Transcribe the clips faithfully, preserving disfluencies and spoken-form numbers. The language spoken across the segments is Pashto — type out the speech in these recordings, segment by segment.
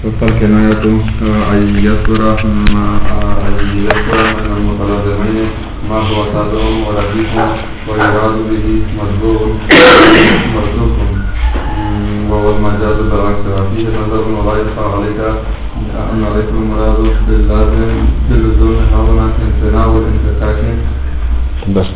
فالكناية أن يذكر ما أن يذكر من المتلازمين ما هو صادر ولطيف ويراد به مصدوق مصدوق وهو المجاز بالعكس فيه نظر ولا يخفى عليك أن عليك المراد باللازم باللزوم هنا امتناع والانفكاك. بس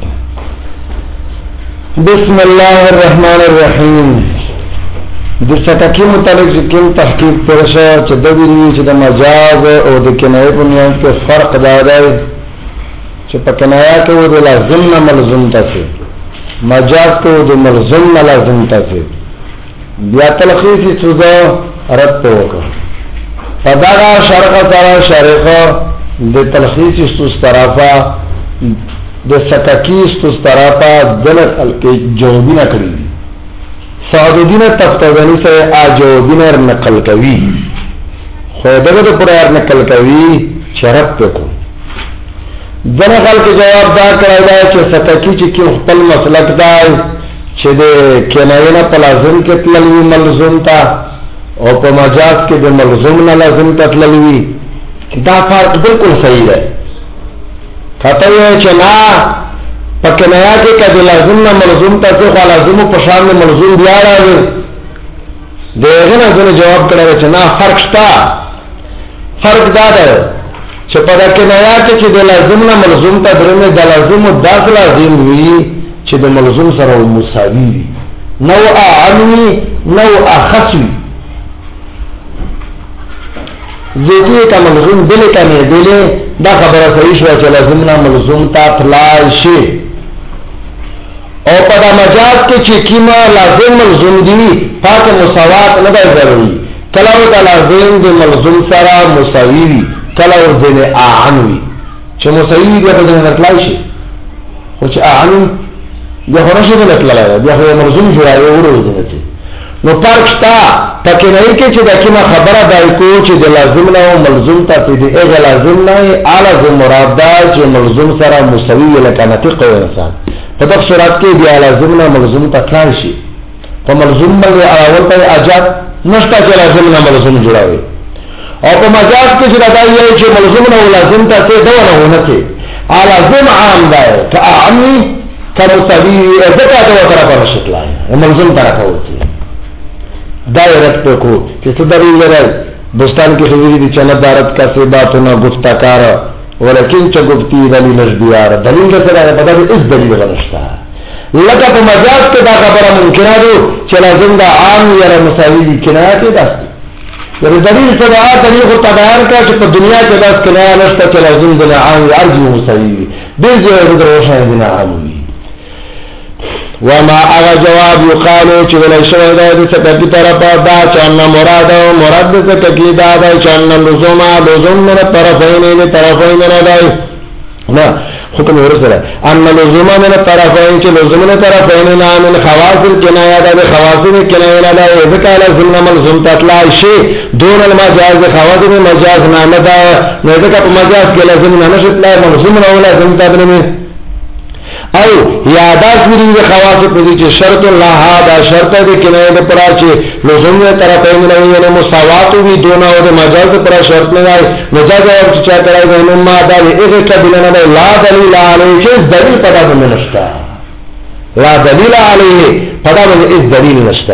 بسم الله الرحمن الرحیم. د ستکی متعلق کوم تحقیق پرشه چې د دې چې د مجاز او د کنایه په میانځ کې فرق دا دی چې په کنایه کې و د لازم نه ملزوم تاسو، مجاز کې و د ملزوم نه لازم تاسو. بیا تلخیص څه رد وکړه فدغه شرق سره شرق د تلخیص څه طرفه د ستکی څه طرفه دلت الکه جوابونه کړی سعودین تفتدنی سے آجوبین نقل کوي خو دغه پر نقل کوي شرط کو دغه خلک جواب دا کړی دا چې ستکی چې کوم خپل مسلک دا چې د کنایه نه لازم کې تلوي ملزوم تا او په مجاز کې د ملزوم نه لازم تلوي دا فرق بالکل صحیح دی. کته یې چې نه پکنایا کې کله لازم نه ملزوم ته خو لازم په شان نه ملزوم بیا راځي دغه نه جواب کړی چې نه فرق شته. فرق دا دی چې په کنایا کې چې د لازم نه ملزوم ته درنه د لازم او داخ لازم وي چې د ملزوم سره مساوي وي، نوع عمي نوع خصوي زیتی کا ملزوم بل کنه دله دا خبره صحیح شو چې لازم نه ملزوم ته طلای شي او په دا مجاز کې چې کیما لازم ملزوم دي پاک مساوات نه دی ضروري، کله او د لازم د ملزوم سره مساوي وي کله او د اعن وي چې مساوي دی په دې نتلای شي خو چې اعن یا هرڅه د نتلای بیا هو ملزوم جوړایي ورته نو فرق شته پکې نه کې چې دا کیما خبره دای کو چې د لازم نه او ملزوم ته دې هغه لازم نه اعلی مراد دا چې ملزوم سره مساوي لکه نطق او انسان په دغه صورت کې بیا لازم نه ملزوم ته کړی شي په ملزوم باندې اول ته اجازه نشته چې لازم نه ملزوم جوړاوي او په مجاز کې چې دا یو چې ملزوم نه لازم ته څه دونه ونه کې لازم عام دی که عامي کمساوي ځکه دا طرفه شکل دی ملزوم طرفه وتی دایرت کو چې څه دلیل لري بستان کې خبرې دي چې ندارت کا سی باتونه گفتکار ولکن چې گفتی دلیل نشدیار دلیل سره په دغه اس دلیل غلشتا لکه په مجاز کې دا خبره ممکنه ده چې لازم دا عام یا مساوي کنایه کې ده یعنی دلیل سره دلیل خو تبعان کا چې په دنیا کې داس کنایه نشته چې لازم د عام ارجو مساوي دې ځای د روښانه دي عام وما اغا جواب یقالو چې ولای شوی دا د سکه طرفه دا چې ان مراد او مراد د سکه دا دا چې ان لزوم لزوم من طرفین له طرفین نه دی نه حکم ورسره ان لزوم من طرفین چې لزوم من طرفین نه من خواص الکنایه دا خواص الکنایه نه دی ځکه لازم ملزوم تطلع شي دون المجاز خواص المجاز نه نه دا نه ځکه په مجاز کې لازم نه نشته ملزوم نه لازم تبنه او یاداس ویری د خواص په دې چې شرط الله دا شرط دې کنایه د پرا چې لزوم طرفین نه وي نو مساوات وي دونه او د مجاز پر شرط نه وي مجاز او چې چا کړای نو ما دا هغه قبل نه لا دلیل علیه چې دلیل پدا نه نشتا لا دلیل علیه پدا نه اس دلیل نشتا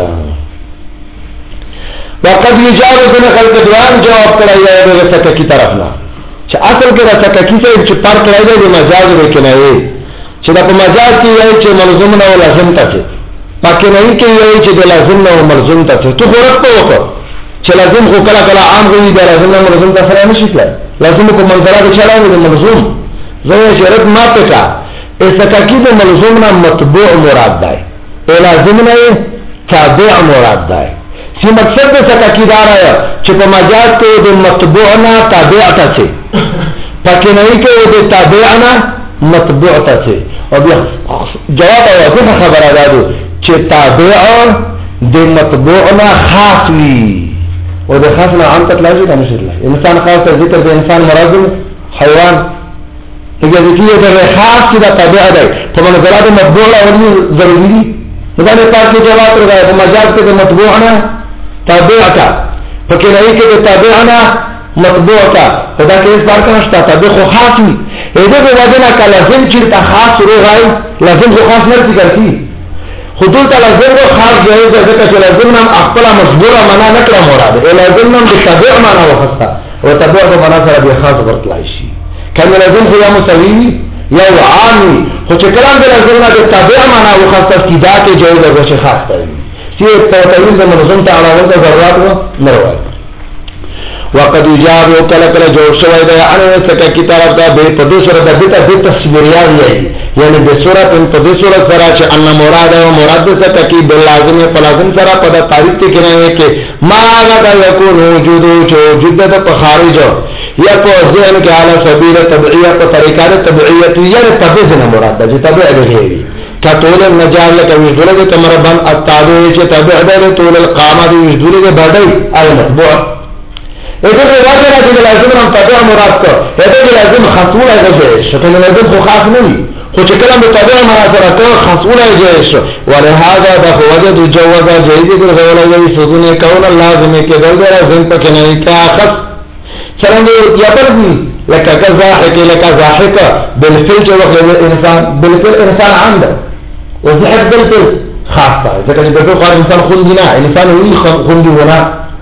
وقد یجاوز من خلق دوان جواب کړای دی د سکه کی طرف نه چې اصل کې د سکه کی چې پر کړای دی د مجاز د کنایه چې دا په مجاز کې یو چې ملزوم نه او لازم ته پکې نه کې یو چې د لازم نه او ملزوم ته ته خورت په وکړه چې لازم خو کله کله عام وي د لازم نه ملزوم ته سره نشي کېږي لازم په منځره کې چلاوي د ملزوم زه شرط ما پکا اسکه د ملزوم نه متبوع مراد دی او لازم نه تابع مراد دی چې مقصد د سکه دار چې په مجاز کې د متبوع نه تابع ته پکې نه کې د تابع نه مطبوع ته او بیا جواب او څه خبره ده چې تابع د مطبوع نه خاص وي او د خاص نه عام ته لازم نه شي انسان خاص ذکر د انسان مراد حیوان دغه ذکر د خاص د تابع ده په منځله د مطبوع او ضروري دا نه پاتې جواب راغی په مجاز کې د مطبوع نه تابع ته فکر نئی که ده تابعنا مطبوع تا خدا که اس بار کنشتا تابع خو خاصی ایده به وجنا که لازم چیرتا خاص رو غای لازم خو خاص نرسی کرتی خودول تا لازم رو خاص جایز ہے ذکر چه لازم نم اقبلا مجبورا منا نکرا مراده ای لازم نم ده تابع منا وخستا و تابع ده منا سر بی خاص برطلائشی کم لازم خو یا مسویی یا عامی خو چه کلام ده لازم نا ده تابع منا وخستا سیدا که جایز ہے وچه خاص تایی سی توتایل ده منظم تا علاوه ده ضرورات و نروائی وقد اجاب وکل کل جوړ شوی دی ان سکه کی طرف دا به په دې سره د دې ته د تصویریا دی یعنی د صورت په دې صورت سره چې ان مراد او مراد سکه کی بل لازم په لازم سره په د تاریخ کې نه کې ما غدا یکون وجود او وجود د خارج یا په ذهن کې اعلی سبیل تبعیه په طریقه تبعیه یعنی تبعیه نه مراد ده چې تبعیه دی کطول النجال لك وجدوله تمربن التابع چې تبع ده طول القامه دی وجدوله بدای ای مطبوع ایده که واجه را که لازم هم تابع مراد که ایده که لازم خصول ای جایش شو که لازم خو خاص نمی خو چه کلم به تابع مراد که خصول ای جایش شو ولهذا دا خو وجه دو جوازا جایدی که غول ای سوزون کون لازمه که دل در ازم پا کنهی که آخص چرنگه یا پردی لکه که زاحکی لکه زاحکه بالفل چه وقت انسان بالفل انسان عنده و زحک بالفل خاص تا ځکه چې بالفل خواه انسان خوندی نه انسان وی خوندی ونا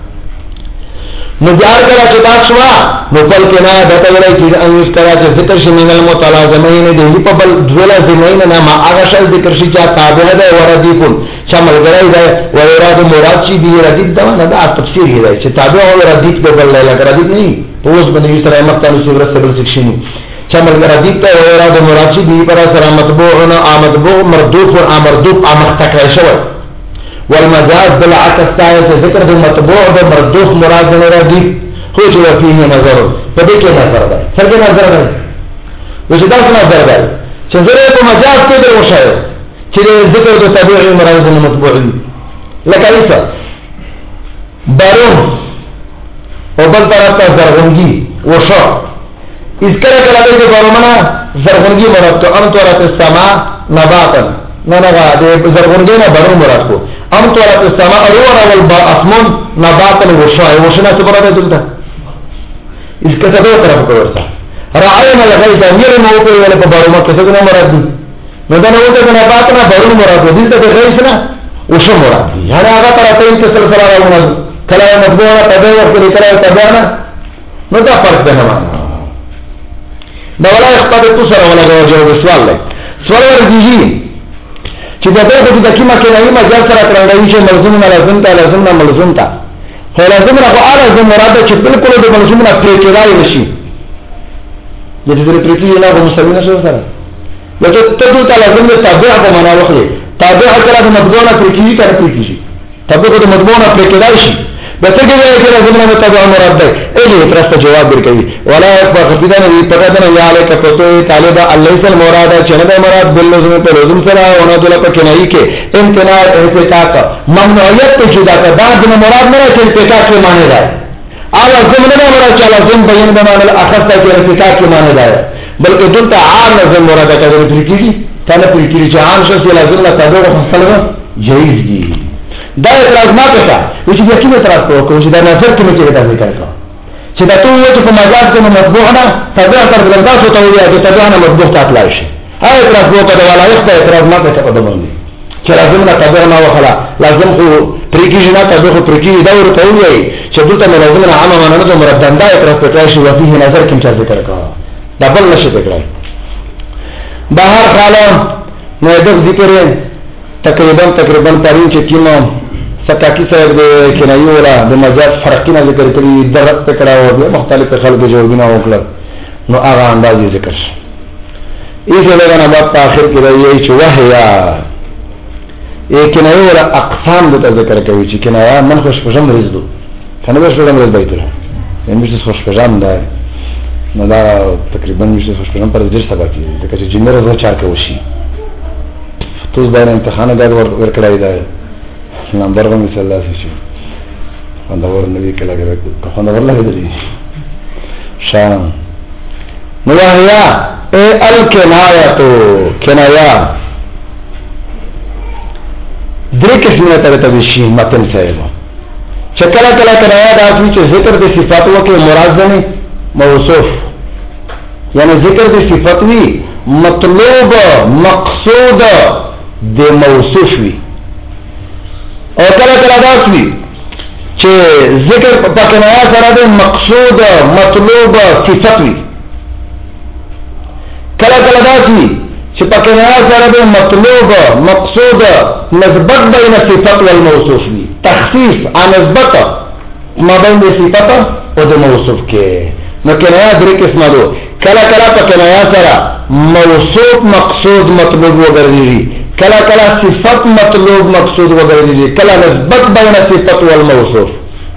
نو بیار کرا چه بات شوا نو پل کنا دتا ولی چیز انوش کرا چه ذکر شی من المتلازمین دیلی پا بل دولا زمین ناما آغا شای ذکر شی چا تابع ده وردیفون چا ملگرائی ده و اراد مراد چی دی ردیف ده وانا ده تفسیر ہی ده چه تابع و ردیف پا بل لیلک ردیف نہیں پوز بندگی سر احمقتانو سیورت سبل سکشنی چا ملگردیف ده و اراد مراد چی دی پرا سر مطبوعنا آمطبوع مردوف و آمردوف آمختک رشوه والمجاز بالعكس تاعت ذکر د مطبوع د مردوف مراد نه راځي خو چې فيه نظر په دې کې نظر ده څنګه نظر ده وجه دا څنګه نظر ده چې زه په مجاز کې د وشاو چې ذکر د طبيعي مراد د مطبوع لکه ایسا بارون او بل طرف ته زرغونګي وشا اس کله کله د باروننا زرغونګي مراد ته ان تورات السما نباتن نه نه د زرغونګي نه بارون مراد کو ام طورت السماء رونا والاسمون نباتا وشاء وشنا سبراتا دلتا اس کتا دو طرف کورسا رعاینا لغیتا میرے موقعی والا پا باروما کسا مراد دی ندانا وقتا نباتنا بارون مراد دی دلتا دی غیسنا وشا مراد دی یعنی آغا طرف انت سلسلہ راونا کلا مطبوعنا تبعی وقت لکلا تبعنا ندا فرق دینا مانا دولا اخبار تو سر والا گوا جواب سوال لے سوال ورزیجی چې دا دغه د کیما کې نه مجال سره ترنګوي چې ملزوم نه لازم ته لازم نه ملزوم ته خو لازم نه خو اړه زم مراد چې بالکل د ملزوم نه پرې کېدای نشي د دې پرې کېدای نه کوم څه نه شو سره لکه ته ته لازم ته تابع په معنا وخلې تابع کړه د مطبوع نه پرې کېږي کړه پرې کېږي تابع د مطبوع نه پرې کېدای شي بس کې وایي چې لازم نه تابع مراد ده اې ترسته جواب ورکړي ولا فقدنا وی فقدنا یا علیک فتو طالب الیس المراد چې نه مراد بل لازم په لازم سره او نه دله پکې نه کې امتناع احتقاق ممنوعیت ته جدا کا بعد نه مراد نه چې احتقاق کې معنی ده اعلی ضمن نه مراد چې لازم بیان به معنی اخر ته کې احتقاق کې معنی ده بلکې دلته عام لازم مراد ته پرې کېږي کنه پرې کېږي چې عام شې لازم لا تابع خپل جایز دي دا اعتراض ما کړه چې د کوم اعتراض کوو چې دا نظر کې مې دا ذکر کړ چې دا ټول چې په مجاز کې مطبوع نه تابع تر بلنداس ته ویل چې تابع نه مطبوع تطلع شي هاي اعتراض وکړه ولا یخت اعتراض ما کړه په دمن چې لازم نه تابع نه وخلا لازم خو پریکیږي نه تابع خو پریکیږي دا ورته وایي چې دلته لازم نه عامه نه نه مرتبه دا اعتراض پکې شي وفيه نظر کې چې ذکر کړه دا بل نشي ذکر بهر حاله نو د ذکر تقریبا تقریبا پرین چې کیمه ستاکی صاحب د کنایي ولا د مجاز فرقونه ذکر کړي درت پکړه او مختلف خلک جوابونه وکړل نو هغه اندازې ذکر شي ایسه لګنه بعد په اخر کې راځي چې وحیا ا کنایي ولا اقسام د ذکر کوي چې کنایا من خوش پجم رزدو کنه به شوم رز بیت الله یعنی مش خوش پجم ده نو دا تقریبا مش خوش پجم پر درس سبا کې د کچې جنره زو چار کې وشي توس باندې امتحان غاډ ور کړای دی نمبر غو مثال الله شي خندور نبی کله کې خندور له دی شان نو یا ای الکنایه کنایا درې کښونه ته ته شي متن صاحب چې کله کله کنایه داسې چې ذکر د صفات وکړي مراد ځنې موصوف یعنی ذکر د صفات وي مطلوب مقصود د موصوف وي او کله کله داسې چې ذکر په کنایه سره د مقصود مطلوب صفات وي کله کله داسې چې په کنایه سره د مطلوب مقصود نسبت بین صفات والموصوف وي تخصیص عن نسبت ما بین صفات او د موصوف کې نو کنایه درې قسمه دي کله کله په کنایه سره موصوف مقصود مطلوب وګرځي کله کله صفت مطلوب مقصود وګرځي کله نسبت بین صفات والموصوف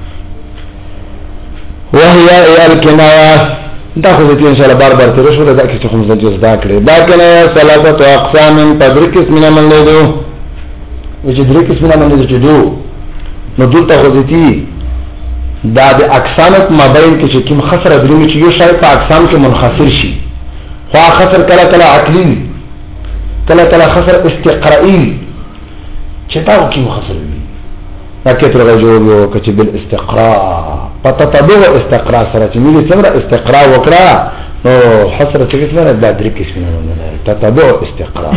وهي الکنایه دا خو دې ان شاء الله بار بار تر شو دا کې چې کوم ځای زده کړې دا کنایه ثلاثه اقسام په درې قسمه باندې دي چې درې قسمه باندې چې دو نو دلته خو دې دا د اقسام مابین کې چې کوم خسر درې چې یو شای په اقسام کې منحصر شي خو خسر کله کله عقلی کله کله خسر استقرائي چې تاسو کې خسر وي لکه تر جواب وکړي بل استقراء فتتبع استقراء سره چې موږ څنګه استقراء وکړه نو حسر څه څه نه د درې قسمه نه تتبع استقراء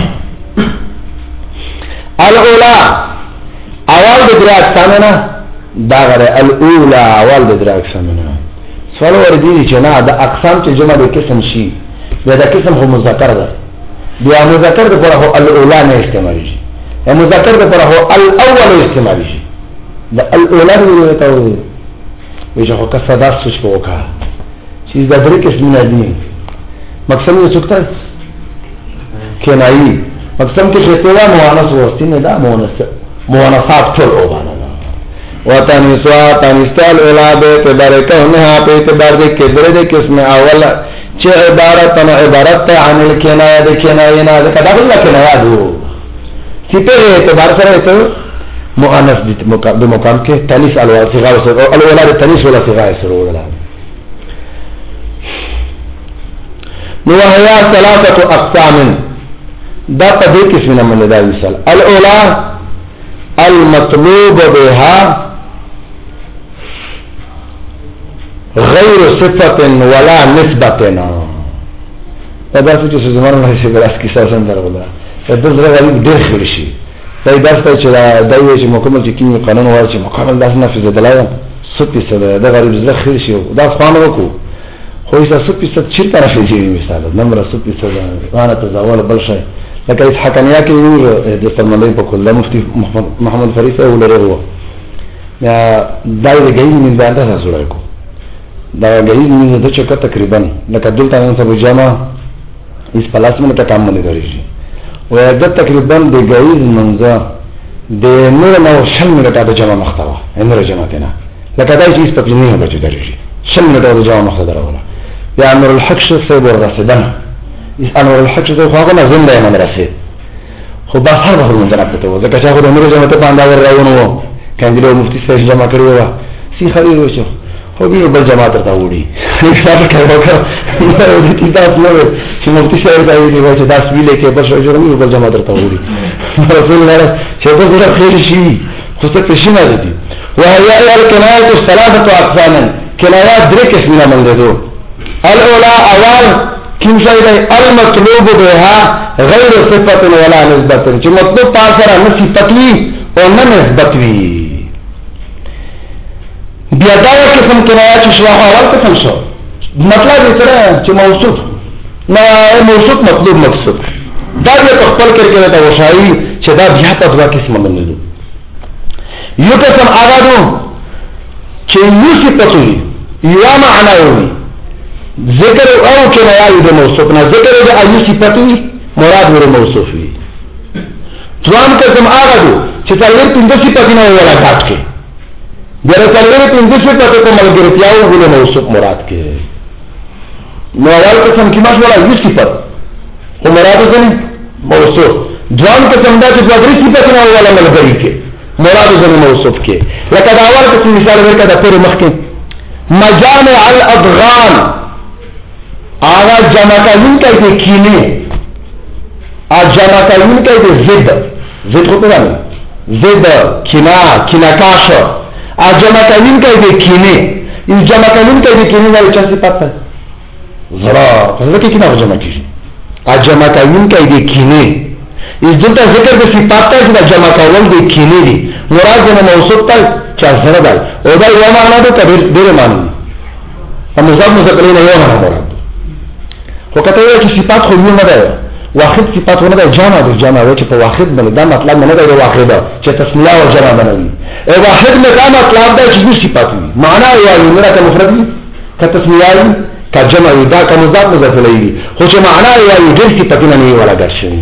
الاولى اول د درې اقسام نه دا غره الاولى اول د درې اقسام نه سوال ورته چې نه د اقسام چې جمع د قسم شي دا د قسم هو مذکر ده بیا مذکر د پر هو الاولى نه استعمالي شي مذکر د پر هو الاول استعمالي شي د الاولى ته وایي ویشه خو کسا دا سوچ پا وکا چیز دا درې قسم نه دي مقسم یې څوک ته کنایي مقسم کې چې تیوا مؤنث وستي نه دا مؤنث مؤنثات ټول وانه وتنسوا تنستال اولاد په برکه نه په اعتبار دې کې درې قسم اول چې عبارت نه عبارت عن الکنایه د کنایه نه دا دا بل کنایه دو چې په اعتبار سره ته مؤنث دي بمقام کې تنیث الواصغه او الاولاد تنیث ولا صغه سره ولا نو هيا ثلاثه اقسام دا په دې قسمه من دا مثال الاولى المطلوب بها غير صفه ولا نسبه دا څه چې زمونږ نه شي بلاس کې څه څنګه ولا د دې غریب ډېر خوري شي دا درس ته چې دا یو چې مکمل چې کیمیا قانون وایي چې مکمل داس نفذ دلایل ستې سره دا غریب زړه خیر شي دا خوانه وکړو خو یې ستې ست چې طرف یې مثال نمبر ستې سره وانا تزاول بل شي لکه هیڅ حقانیا کې د فرمانه په کله مفتي محمد فریسه ولره هو یا دا یې غوښتي من باندې تاسو راکو دا غوښتي من د چکه تقریبا لکه دلته نن سبا جامه اس پلاس منه ته کام نه لري و دا تقریبا د غوښتي منځه د نور نو شل منټه د جامه محتوا انره جماعت نه لکه دا چې په پلینه بچی دري شل منټه د جامه محتوا دراوله یا امر الحق شخص ور رسدنه انور الحق ته خو هغه لازم دی من رسید خو به هر وخت مونږ راپته و ځکه چې هغه د امر جماعت په اندازه راوونو کاندیدو مفتي صاحب جمع کړی و سی خري وشو خو به بل جماعت ته وړي حساب کړو د دې تاسو نو چې مفتي صاحب دا ویلي و چې تاسو ویلې کې بل شو جوړوي بل جماعت ته وړي رسول الله چې دا ډېر خیر شي خو څه څه نه دي وهي الكنايه الثلاثه اقسام کنایات درې قسمه مونږ الاولى اول كم شيء المطلوب بها غير صفة ولا نسبة چې مطلوب تاسره نه صفت وي او نه نسبت وي بیا دا قسم کنایات شو اول قسم شو مطلب یې سره چې موصوف نه موصوف مطلوب مقصود دا یې په خپل کې کې دا وشایي چې دا بیا په دوا قسم باندې دي یو قسم اغادو چې یو صفت وي یا معنا وي ذکر او کنایه د موصوف نه ذکر د ایو صفتی مراد ور موصوف وي ځوان قسم هغه دي چې څلور پنځه صفتی نه ولا کاټ کې ګره څلور پنځه صفتی په ملګرتیا او ور موصوف مراد کې نو اول قسم کې ماش ولا یو صفت او مراد یې موصوف ځوان قسم دا چې څلور صفتی نه ولا ملګری کې مراد یې موصوف کې لکه دا اول قسم مثال ورکړه د پر مخ کې مجامع الادغان آغا جمع کایون کئی دے کینے آغا جمع کایون کئی دے زد زد خود پتا نہیں زد کنا کنکاش جمع کوین کوي د کینه ای جمع کوین کوي د کینه د چا صفات ده زرا څنګه کې کینه جمع کیږي ا جمع کوین کوي د کینه ای دلته ذکر د صفات ته چې جمع کول د کینه دي مراد نه موصوف ته چا زرا ده او دا یو معنا ده کبیر ډیر معنی ا مضاف مذکر نه یو معنا مراد خو کته یو چې صفات خو نه ده واحد صفات ونه ده جمع ده جمع و چې په واحد باندې دا مطلب نه ده واحده چې تسنیه او جمع بنوي او واحد نه دا مطلب ده چې دي صفات وي معنا یو نه که مفرد وي که تسنیه وي که جمع وي دا که مضاف مضاف الیه خو چې معنا یو دي صفاتونه نه ولا ګرځي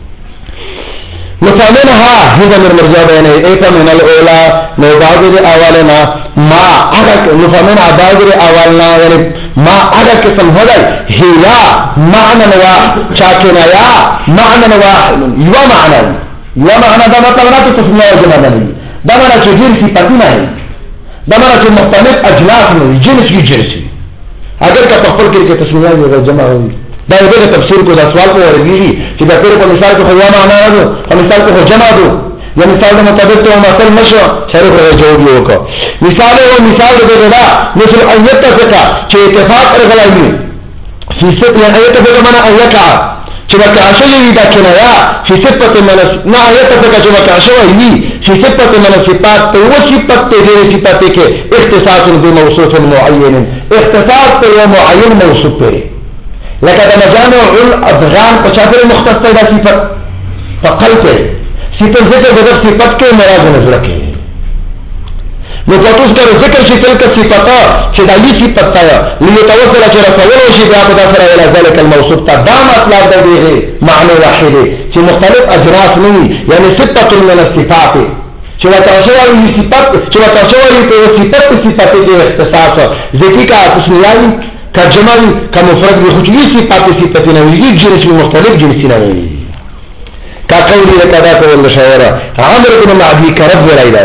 مثالها هذا من مرجع بين ايت من الاولى مبادر اولنا ما اگر نفهمنا عبادر اولنا يعني ما اگر قسم هدى هي معنى واحد شاكنا يا معنى واحد يوا معنى يوا معنى ده مطلب نه تسمع جمع نه ده معنی چې جنس صفاتونه دي ده معنی چې مختلف اجناس نه جنس کی جنس اگر کا خپل کې تسمع او جمع دا یو د تفسیر کو دا سوال کو ورګي چې دا پر په مثال کې خو معنا نه په مثال کې خو جمع دو یا مثال د مطابق ته مثال نشو شریف جواب یو کو مثال او مثال د دا مثل ایت څخه چې اتفاق راغلی فی صفت یا ایت په معنا ایکا چې وکاشل وی دا کنایا فی صفت من نه ایت څخه چې وکاشل وی فی صفت من صفات تو صفت ته دې صفات کې اختصاص بموصوف معین اختصاص په معین موصوف په لکه د مجامع الادغام په چا پورې مختص دی دا صفت فقل کې صفت ذکر د صفت کې مراد نظر کې نو تاسو سره ذکر شي تلک صفتا چې دا یي صفت تا لیتوصل چې رسول شي بیا په داسره الى ذلك الموصوف تا دا مطلب دی معنی واحد چې مختلف اجناس نه یعنی صفت من الصفات چې تاسو وايي صفت چې تاسو وايي په صفت صفت کې اختصاص ذکی کا تسمیه كجمال كمفرد بخجوي صفات صفات نوعي جنس مختلف جنس نوعي كقولي لكذا قول الشاعر عمرو بن معدي كرب ولايده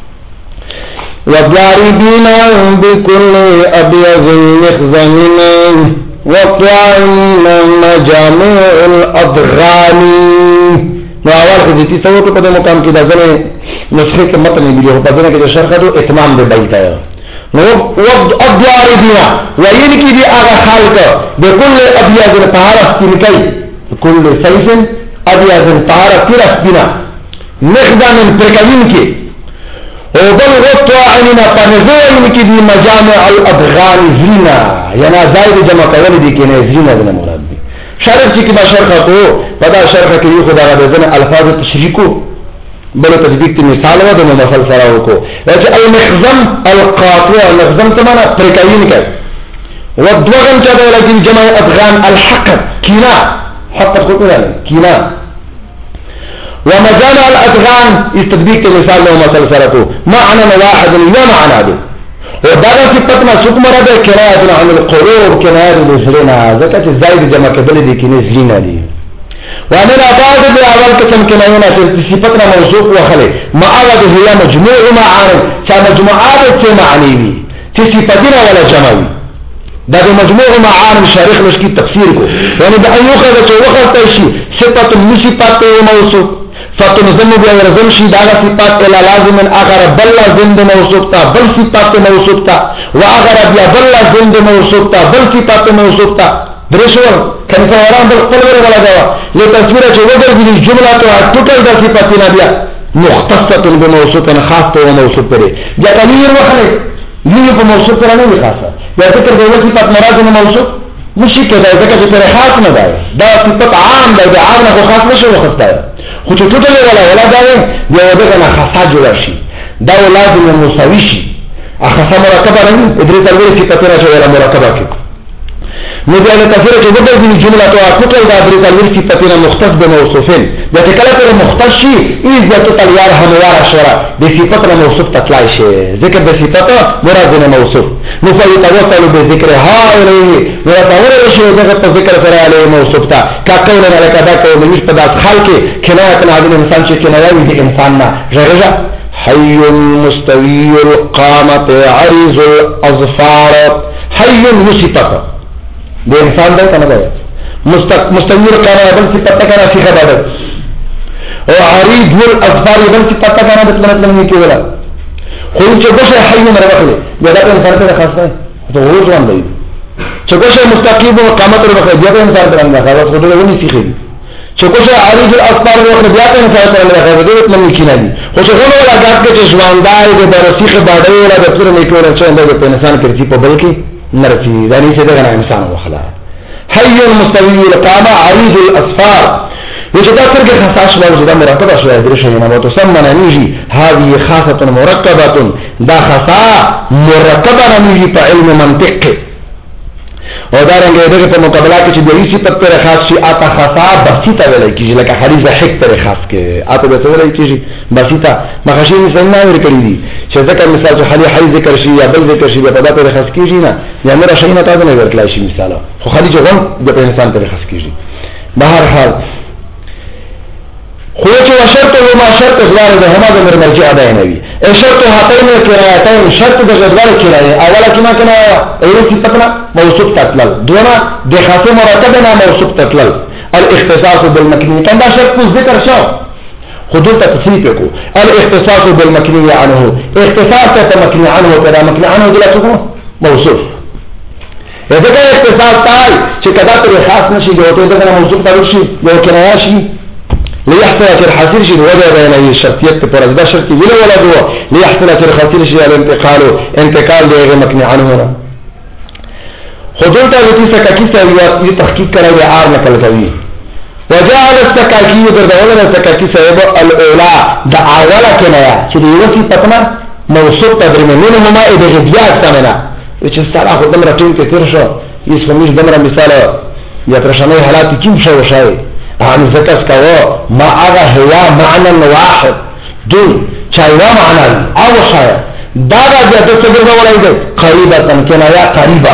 وضاربين بكل ابيض مخزن وطعن مجامع الاضغان نو اول کې دې څه وکړو په مقام کې دا ځنه نسخه کې متن دی په ځنه کې شرح کړو اتمام دې بایتا وقت الضاربين وينكي دي اغا خالق بكل ابيض طهارة سنكي كل سيف ابيض طهارة ترسبنا نخدم البركوينكي وبل غطوا عننا فنزوينكي دي مجامع الادغان زينة يعني زائد جمع قولي دي كينا زينة ذنا مراد دي شرح چي كما شرحة فدا شرحة كي يخد اغا دي الفاظ تشريكو بلو تجدید تی مثال و دنو مثال سراو کو لیکن المخزم القاطع المخزم تمانا پرکاین کر والدوغم چا دولا کی جمع ادغان الحقب کینا حقب خود دالی کینا ومجامع الادغان اس تجدید تی مثال و مثال سراو معنى واحد یا معنى دو ودانا صفتنا سکمرا دے کنایتنا عن القلوب کنایت الاسرنا ذکر زائد جمع کبلی دی کنی زلینا دی ومن بعض الاول قسم كناينا صفتنا موصوف وخلي ما اغد هي مجموع معاني كان مجموعات في معنيوي في صفتنا ولا جمعوي ده مجموع معاني شارخ مشكي تفسير کو يعني بأن يخذ وخذ تيشي صفة من صفات موصوف فتنظم بها ورزم شي داغا صفات الى لازم اغر بل لازم ده موصوف تا بل صفات موصوف تا واغر بیا بل لازم ده موصوف تا بل صفات موصوف تا درشور كان فوران بالقلب ولا دواء لتصوير وجر من الجملة توتل ده صفاتنا بها مختصة بموصوف خاص وموصوف به جتنير وخلق ليه بموصوف ترى نه خاصة يا ذكر ده صفات مراد موصوف مش كده ذكر صفات خاص نه ده ده صفات عام ده عام نه خاص نشو خاص ده خو توتل ولا ولا ده يا ده نه خاصه جوړ شي ده لازم مساوي شي اخصه مرکبه نه ادري تلوي صفاتنا چې ولا مرکبه کې نبي على كثير جدا من الجملة وأكتر إذا أدرك الورث فتنا مختص بموصوفين يتكلم عن مختص شيء إذا تطلع هموار شرع بصفتنا موصوف تطلع شيء ذكر بصفتنا مرادنا موصوف نفيتوصل بذكرها إليه ونتعور شيء ذكر ذكر فرع عليه موصوف تا كقولنا على كذا قول مش بدأت خلق كناية عن الإنسان شيء كناية في إنساننا رجع حي مستوي القامة عريض الأظفار حي مصفته ده انسان ده کنه ده مستمر کنه بل صفت کنه صفه ده او عريض والاظفار بل صفت کنه مطلب مطلب نه کیولا خو چې ګوشه حي مره وکړي بیا دا انسان ته خاص نه ته ورو ځوان دی چې ګوشه مستقیم او قامت ور وکړي بیا انسان ته نه خاص خو دغه ونی سیخي چې ګوشه عارض الاصفار وکړي بیا انسان ته نه خاص دغه من کینه دي خو چې غوړو ولا ګات کې چې ژوندای د برسیخه باډې ولا د تور نه ټول چې د انسان کې په بل کې نرسي دا نه چې دغه انسان وخلا حي مستوي القامه عارض الاصفار وجدا ترك خاص موجوده مركبه شويه درشه هنا وتسمى نيجي هذه خاصه مركبه دا خاصه مركبه نيجي په علم منطق او دا رنګ دغه په مقابله کې چې د ریسی په تر خاص شي اته خاصه بسيطه ویل کیږي لکه حدیث حق تر خاص کې اته به ویل کیږي بسيطه مخاشي مثال نه ور کړی دي چې ذکر مثال چې حلی حي ذکر شي یا بل ذکر شي په دا تر خاص کیږي نه یا مر شي نه تاسو نه ورکړای شي مثال خو خالي چې غون د انسان تر خاص کیږي بهر حال خو چې شرط او ما شرط غوار ده هما د مرجع ده نه وي شرط هاتين کرايتين شرط د غوار کرايه اوله کما کنه ایو صفتنا موصوف تطلل دونا د خاصه مرتبه نه موصوف تطلل الاختصاص بالمكني كان دا شرط ذکر شو حدود تصریح کو الاختصاص بالمكني عنه اختصاص ته مكني عنه کدا مكني عنه دلته موصوف اذا كان اختصاص تای چې کدا پر خاص نشي جوړته دغه موصوف تلل شي یو کنایا شي ليحصل اثر حاصل شيء وجه بين الشرطيات پر ازدا شرط ولا ولا هو ليحصل اثر حاصل شيء الانتقال انتقال له مكني عنه حدود ته سکاکی سوي تحقیق کړی عار نقل کوي وجعل السکاکی درول السکاکی سبب الاولى د اوله کنایا چې یو څه پتنا موصوف تدریم منهما اذا غديات ثمنه چې سره خدام راټین کې تیر شو یې سمج دمر مثال یا ترشمه حالات کې شو شای عن ذكر كوا ما أرى هو معنى واحد دون شايوا معنى أو شاي دادا جاءت تجربة ولا يجد قريبة كنا يا قريبة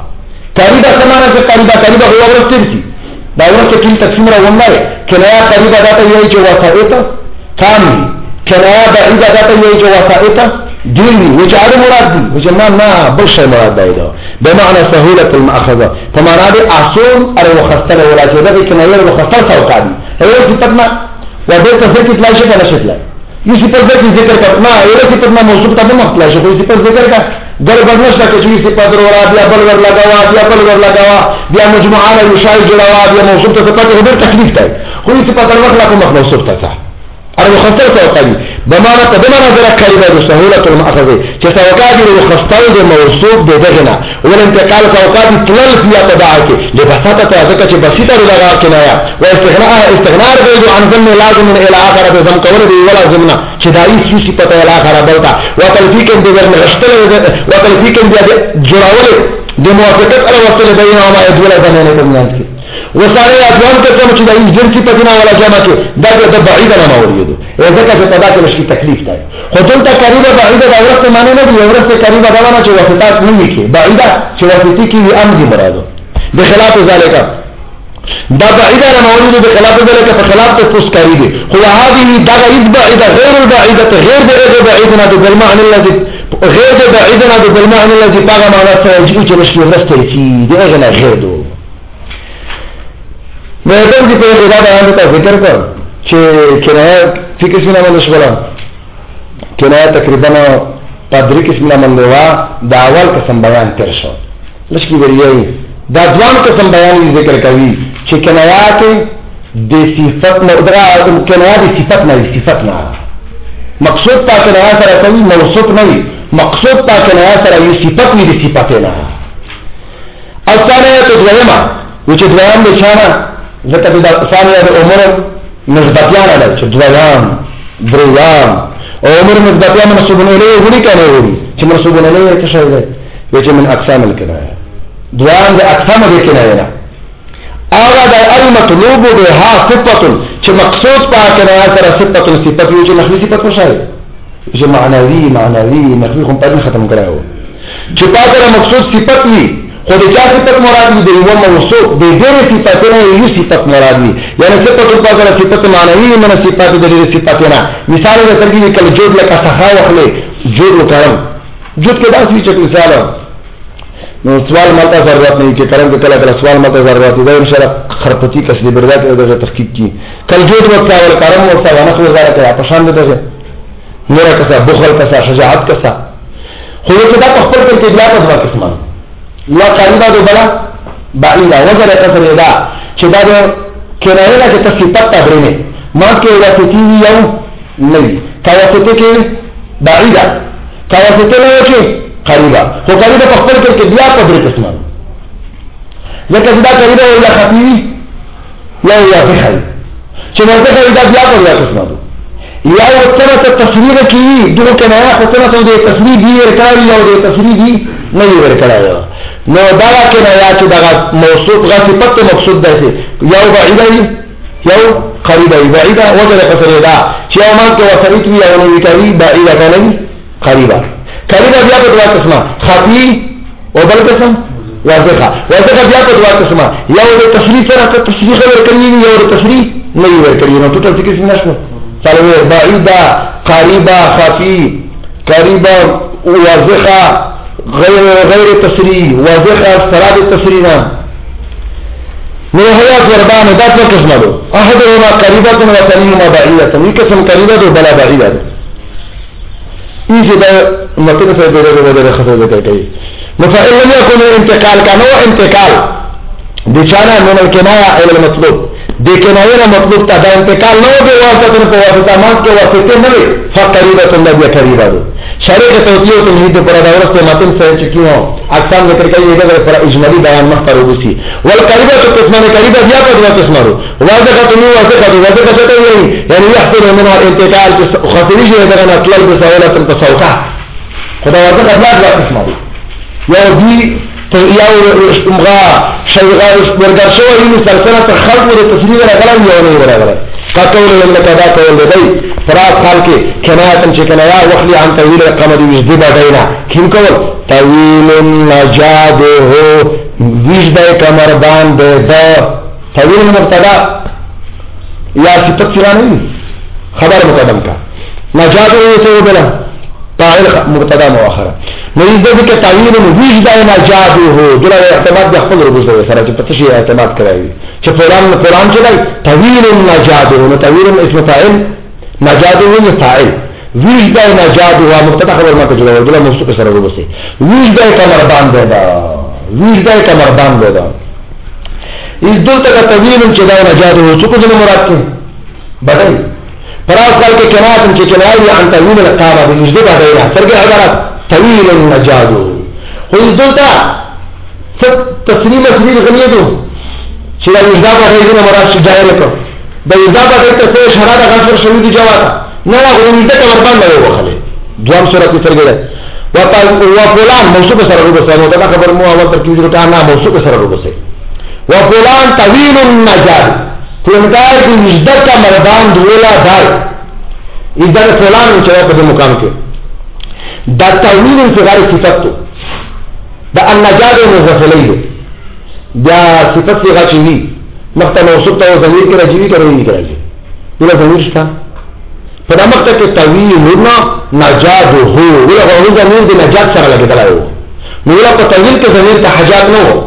قريبة سمعنا في قريبة قريبة هو ورثتي دا ورثة كل تقسيم روناي كنا يا قريبة داتا يجي وسائطة كامل كنا يا بعيدة داتا يجي وسائطة ديني وجعل مراد دي وجمع ما بلش مراد دايدا بمعنى سهولة المأخذة فمعنى دي أحسون أرى وخستر ولا جدا كنا يرى وخستر سوقادي هو صفتنا وبيت ذكر لا شيء ولا شيء لا يصفر ذكر ذكر كما يرى صفتنا موصوف تبع مخلا شيء يصفر ذكر کا گر برنش کا کچھ صفات ورا بیا بل ور لگاوا بیا بل ور لگاوا بیا مجموعه يشاي جلوا بیا موصوف صفات هو تکلیف تاي هو صفات الوخلا کو موصوف تا أنا مختصر سوقاني بمعنى بمعنى ذلك كلمة سهولة المأخذ كسوقاتي للخصائص الموصوف بدغنا والانتقال سوقاتي تلل فيها تبعك لبساطة ذلك بسيطة لغا كنايا واستغناء استغناء رجل عن ذم لازم من إلى آخر بذم قول ولا ذمنا شدائي سوسي پتا إلى آخر بلتا وتلفيك بذر مغشتل وتلفيك بجراول بموافقت على وصل بينه وما يدول ذنين تبنانك وسارے ادوان کرتے ہیں چې د جنسي پدینه ولا جمع کې دا د بعیده نه موریدو ځکه چې پدا کې مشکل تکلیف دی خو دلته قریبه بعیده دا ورته معنی نه دی ورته قریبه دا نه چې واسطات نه وي کې بعیده چې واسطي کې وي امر مرادو بخلاف ذلك دا بعیده نه موریدو بخلاف ذلك فخلاف تفوس قریبه هو هذه دا غیر بعیده غیر البعیده غیر غیر بعیده بالمعنى الذي غیر بعیده بالمعنى الذي باغ معنا سيجي چې مشکل ورسته شي دغه نه غیر دو میں ادھر کی پہلے خدا بیان کا ذکر کر کہ کنایا فی کسی نہ مندش بولا کنایا تقریباً پادری کسی نہ مندوا داول قسم بیان کر شو لشکی بریئی دا دوان قسم بیان ذکر کوي چې کنایا کې د صفت نه ادرا کنایا د صفت نه صفت نه مقصود تا کنایا سره کوي موصوف نه مقصود تا کنایا سره یو صفت نه د صفت نه اصله ته دویما چې دویان د شانه ذکر دا ثانیه د عمر نسبتیان علی چې دویان دریان او عمر نسبتیان منصوبونه لري غوړي کنه وړي چې منصوبونه لري څه شي دی چې من اقسام الکنایه دویان د اقسام د کنایه نه هغه د المطلوب بها صفه چې مقصود په کنایه سره صفه صفه یو چې نحوی صفه وشای چې معنوي معنوي نحوی هم په ختم کړو چې په سره مقصود صفت وي خو د چا صفت مراد دی یو موصوف د دې صفاتونو یو صفت مراد دی یعنی صفت په سره صفت معنوي من صفات د دې صفاتونه مثال د ترګي کله جوړ لکه صحا وخلې جوړ وکړم جوړ کې داسې چې مثال نو سوال ماته ضرورت نه چې کرم کله کله سوال ماته ضرورت دی ان شاء الله خرپتی کسې بردا کې د تحقیق کی کله جوړ وکړل کرم او څنګه نه وزاره کې په شان ده نورا کسا بخل کسا شجاعت کسا خو چې دا په خپل کې بیا په ځواب قسمه لا قریبا دو بلا بعیدا وجه قصر دا چې دا د کنایه نه چې صفات تبرینه ما کې واسطي یو نه تواسطه کې بعیدا تواسطه نه کې قریبا خو قریبا په خپل کې بیا په درې قسمه ځکه دا قریبا ولا خفي یا یا فخر چې مرته دا بیا په درې قسمه یا وتره تصویر کی دغه کنایه خو څنګه ته د تصویر دی ورکړی او د تصویر دی نه ورکړی نو دا کنایه چې دا موصوف غصفت مقصود ده یو بعیده یو قریبه بعیده وجه قصر دا چې یو مان کې وسریت وی او نو کوي بعیده کنه قریبه قریبه بیا په دوه قسمه خفي او بل قسم واضحه واضحه بیا په دوه قسمه یو د تصریح سره تصریح ورکړي یو د تصریح نه ورکړي نو ټول څه کې نشو سلوه بعیده قریبه خفي قریبه واضحه غیر غیر تصریح واضحه سراد تصریحا نو هيا ضربان دا څه قسمه ده احدهما قریبه و ثانيهما بعیده یو قسم قریبه ده بلا بعیده ده ایجه دا متن سره دغه دغه خبره کوي مفعل لم يكن انتقال كانوا انتقال بچانا من الكنايه الى المطلوب د کنایه مطلوب ته دا انتقال نه دی واسطه په واسطه ما کې واسطه نه وي فقریبه النبي قریبه ده شریعه توصیه ته دې پر دا ورسته متن سره چې کیو اقسام ذکر کوي دا پر اجمالی بیان مخ پر وسی والقریبه قسمه قریبه بیا په دوه قسمه ده واضحه نو واضحه ده واضحه څه ته وي یعنی يحصل منها الانتقال خفيف ده نه اطلال بسهوله التصوفه خدا واضحه بلا قسمه ده یو دی یو امغا شیغا ورګر شو یې سلسله تر خلق د تصویر راغلی یو نه راغلی کا کول له کدا کول دی فراغ خال کې کنایه چې کنایه وخلی عن طويل القمر وجد بدینا کیم کول طويل نجاده وجد کمر باندې دا طويل مبتدا یا صفت چرانه خبر مقدم کا نجاده څه بلا فاعل مبتدا مؤخره نو دې کې تعویل وجد نجاده دغه اعتماد د خپل ربوزه سره چې پته شي اعتماد کوي چې قرآن قرآن چې دی تعویل نجاده نو تعویل اسم فاعل نجاده هو فاعل وجد نجاده مبتدا خبر ما ته جوړول دغه موصوف سره ربوزه وجد کمر باندې دا وجد کمر باندې دا اس دلته تعویل چې دا نجاده څه کوم مراد کې بدل فراغ قال کې کنایه چې کنایه عن تعویل القامه بوجد بدل سرګه عبارت طويل النجاد خو دلته تسلیم تسلیم غنیدو چې دا اضافه راځي نو مراد شي جایره کو دا اضافه ته څه اشاره غفر شوی دی جواب نه غوړي دې کمر باندې وخله دوام سورۃ سرګره وقال وفلان موصوف سره وګسه نو دا خبر مو اول تر کیږي ته نه موصوف سره وګسه وفلان طويل النجاد کومدار دې مجد کمر باندې ولا دای اذا فلان چې په مقام کې دا تعویل انفغار صفت دا النجاد مزفلیه دا صفت صیغه چوی مقتا موصوب تا و ضمیر کرا جیوی کرا نہیں کرا جی بلا ضمیر شتا فدا مقتا که تعویل نورنا نجاد ہو ولا غوری ضمیر دی نجاد سر لگے دلائی ہو نورا پا تعویل کے ضمیر تا حجات نو ہو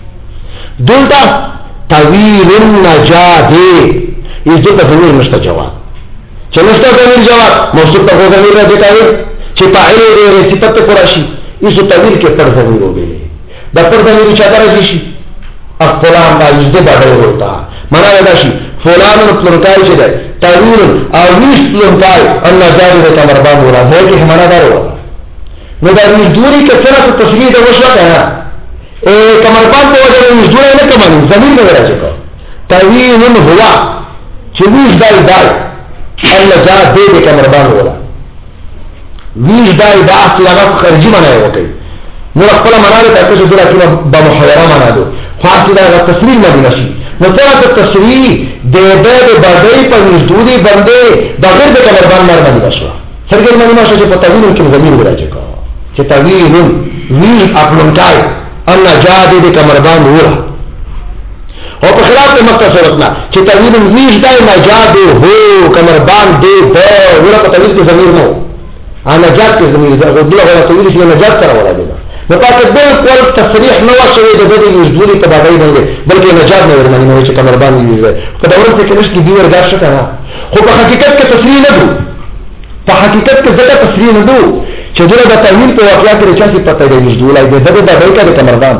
دولتا تعویل النجاد اس دولتا ضمیر نشتا جواب چه نشتا ضمیر جواب موصوب تا و ضمیر را دیتاوی چې فاعل دې صفت پر شي ایسو تعویل کې پر ضمیر وګړي دا پر ضمیر چې راځي شي فلان دا یزده بدل ہوتا معنا دا شي فلان مطلقای چې ده تعویل او نش مطلقای ان جاری د کمربان ولا هو چې معنا دا وروه نو دا مزدوری کې سره تصریح د وشو کنه ا کمربان په وجه مزدوری نه کمنه زمين نه راځي کو تعویل هو چې ویش دای دای الله جا دې کمربان ولا ویش دای دا اصل هغه خارجي معنی وکړي نو خپل معنا ته تاسو دغه کله په محاوره معنا ده خاصه دا تصریح نه نشي نو څنګه تصریح د دې د بدای په مزدوري باندې د غیر د کمربان مر باندې شو څنګه معنی ما چې په تعویل کې زمين راځي کو چې تعویل وی خپل کای ان جاد د کمربان وره او په خلاف د مکه صورتنا چې تعویل ویش دای نجاد هو کمربان دې په وره په تعویل کې زمين نو انا جات کې زمين دا غوډله ولا تعویل چې نجات سره ولا دی نو تاسو بالکل تصریح نو شوی د دې مزدوري په بابای باندې بلکې نجات نه ورمنې نو چې کمربان دی په دوران کې کله چې دی ورګار شته خو په حقیقت کې تصریح نه دو په حقیقت کې ځکه تصریح نه دو چې دغه د تعویل په واقعیا کې رچا سي پته دی نشدولای دی دغه د دای کې کمربان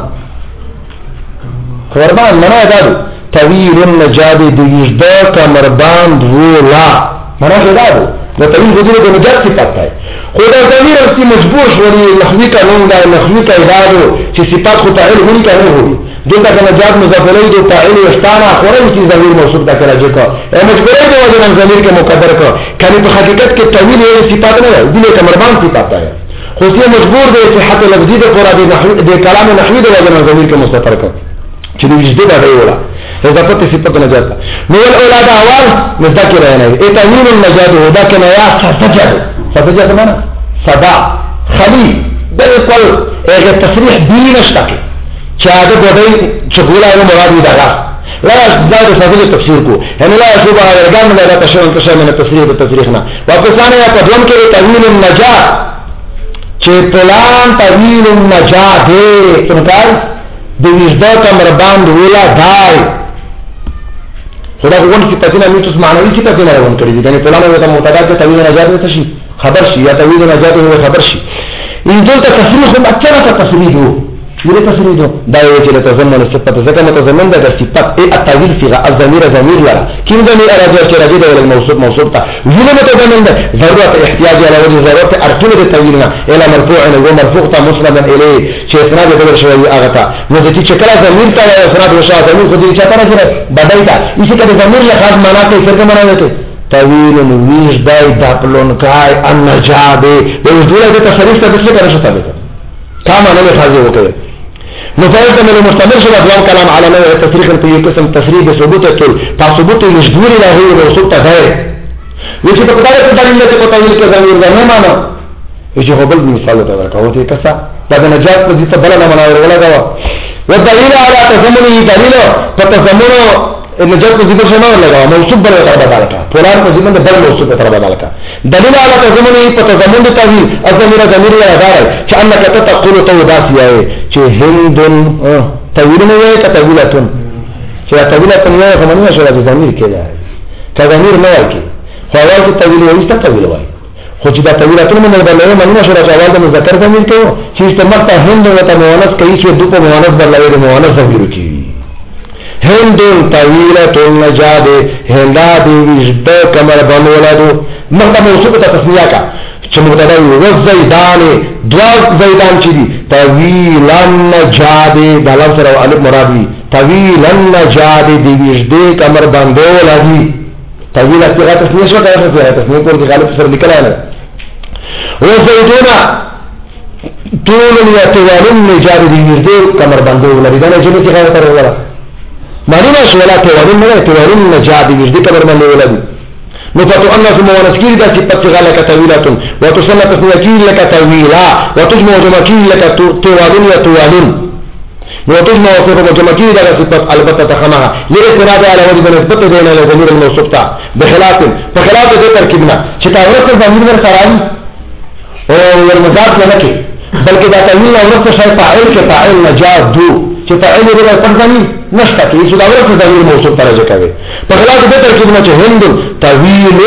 کمربان نه دا طویل النجاد دی وجدا کمربان ولا معنا دا ده د طویل وجود د نجات صفات دی خو دا ضمیر اصلي مجبور شوري نحوی قانون دا نحوی قاعده چې صفات خو تعالی هونی کنه هو دغه د نجات مضافلی د تعالی واستانه خوري چې ضمیر موصوف دا کړه چې او مجبورې د وجه د ضمیر کې مقدر کړه کله په حقیقت کې طویل یې صفات نه دی د کمربان صفات دی خو چې مجبور دی چې حتی لفظي د قرآن د نحوی د کلام نحوی د وجه د ضمیر کې مستتر کړه چې د وجود دا دی ولا اضافت صفت نجات نو الاولاد اول مذکر نه ای تعویل النجات ودا کنه یا سجد سجد معنا صدا خلی بالکل هغه تصریح دین نشته چې هغه دوی چې ګولای نو مراد دی دا لا زاد سجد تفسیر کو ان لا شوبه ارغان نه دا تشون تشون من تصریح د تصریح نه واپس نه یا په دوم کې تعویل النجات چې پلان تعویل النجات دی څنګه د وجدا کمربان ولا دای خدا کوم چې پاتې نه میتوس معنوي چې پاتې نه ون کړی دي یعنی پلان یو ته متعدد ته تعویل نجات ته شي خبر شي یا تعویل نجات ته خبر شي ان دلته تصریح هم اکثره ته تصریح وو چیرې تصریح دو دا یو چې تضمن صفت ځکه متضمن ده د صفت ای التعویل فی الضمیر ضمیر لرا کیم د اراده چې راځي د الموصوف موصوف ته ویل متضمن ده ضرورت احتیاج علی وجه ضرورت ارکان د تعویل نه اله مرفوع نه و مرفوع ته مسند الیه چې اسناد بدل شوی هغه ته نو چې کله ضمیر ته اسناد وشا ضمیر خو دې چې تر سره بدای تا اسی کله ضمیر له خاص معنا ته څرګند معنا وته تعویل ویش دای دپلون کای ان نجاب د وجود د تصریح ته څه کار شته ده کما نه حاضر وکړي مفاوضه من المستمر شبه دوام كلام على نوع التصريح في قسم تصريح بثبوت الطول فثبوت المجبور له هو موصوف غير وجه بقدره الدليل التي قطعيه كذلك ما معنى وجه قبل مثال تذكروا دي كسا بعد نجات بذيت بلنا مناور ولا دوا والدليل على تضمنه دليل فتضمنه النجات بذيت شنو لگا موصوف بل تربا دالکا فلان کو ضمن بل موصوف تربا دالکا دليل على تضمنه فتضمن التوحيد الضمير ضمير لا دار كانك تقول توباسيه چې هندن تویل نه وي که تویلتون چې تویلتون نه کومه نه شو د ضمیر کې ده که ضمیر نه ورکی خو اول کې تویل وي ست تویل وي خو چې دا تویلتون نه بدلوي معنی شو د اول د مذکر ضمیر کې چې استعمال ته هند وته مؤنث کوي چې د په مؤنث بدلوي د مؤنث ضمیر کې هندن تویلتون نجاد هندا دی وجد کمر بن ولادو مقدم موصوف ته تسنیه کا چې مبتدا وي زیدان دوا زیدان چې دي طویلن نجاد د لفظ سره الف مراد وي طویلن نجاد دی وجد کمر باندې ولادي طویل صيغه تسنیه شو کړه صيغه تسنیه پر د غالب سره لیکل نه و زیدونه طول یا طویلن نجاد دی وجد کمر باندې ولادي دا نه چې څنګه تر ولا معنی نه شو ولا طویلن نه طویلن نجاد دی وجد کمر باندې ولادي نفتو أنه مونسكير دا سبتغى لك طويلة وتسمى تسميكير لك طويلة وتجمع جمكير لك طوالين يطوالين وتجمع وصفة جمكير لك سبت البتة تخمها لإسناد على وجه نسبت دينا لضمير الموصوف بخلاف فخلاف دي تركبنا شتا ورث الضمير من خرام والمزاد لنكي بلکہ دا طویل ورث شای فاعل کے فاعل نجات دو چې فاعل دې څنګه نشته کې چې دا ورته ضمیر موصوف درجه کوي په خلاف دې ترکیب نه چې هند طویل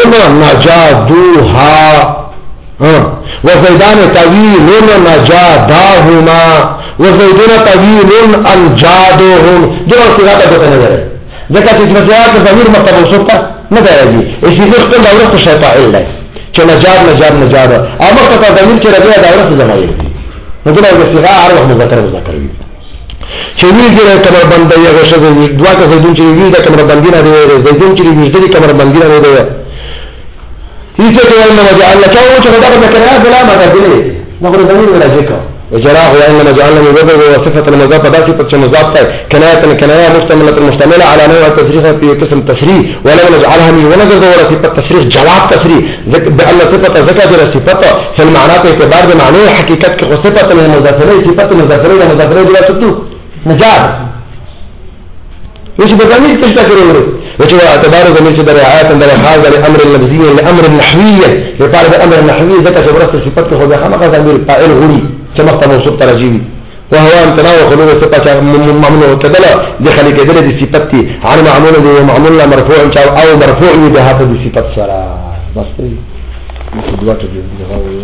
نجادوها وزيدان طويل نجاداهما وزيدون طويل انجادهم دغه صيغه ته نه ده ځکه چې مجاز ضمیر مطلب موصوف نه دی اسی څه څه دا ورته شای فاعل دی چې نجاد نجاد نجاد اما ته ضمیر چې راځي دا ورته ضمیر دی نو دا صيغه عرف مذکر مذکر وي چې وی دې کمر باندې یو څه دی دوا که زیدون چې وی دا کمر باندې نه دی زیدون چې وی دې کمر باندې نه دی هیڅ ته ولنه وجعل لك او چې دا ذکر بلا ما دی نو غره ضمیر ولا ذکر وجراه وان جعلنا من بدر وصفه المضاف ذاتي قد مضاف كنايه كنايه مشتمله مشتمله على نوع التصريف في قسم التشريع ولم نجعلها من ونجر ولا صفه التشريع جواب تشريع بان صفه ذكر صفه في المعنى باعتبار بمعنى حقيقه كصفه من المضافه صفه مضافه الى مضافه الى ستو نجات وش بضمير تشتكرون وش اعتبار ضمير شدر رعايه در هذا لامر اللفظي لامر نحوي لفعل الامر النحوي ذكر شبرت صفته خذ خمق ضمير فاعل غني كما موصوف ترجيبي وهو امتناع خلود صفه ممنوع كدلا دخل كدلا دي صفتي عن معمول دي معمول مرفوع او مرفوع بهذا دي صفه سرا بس خدوات دې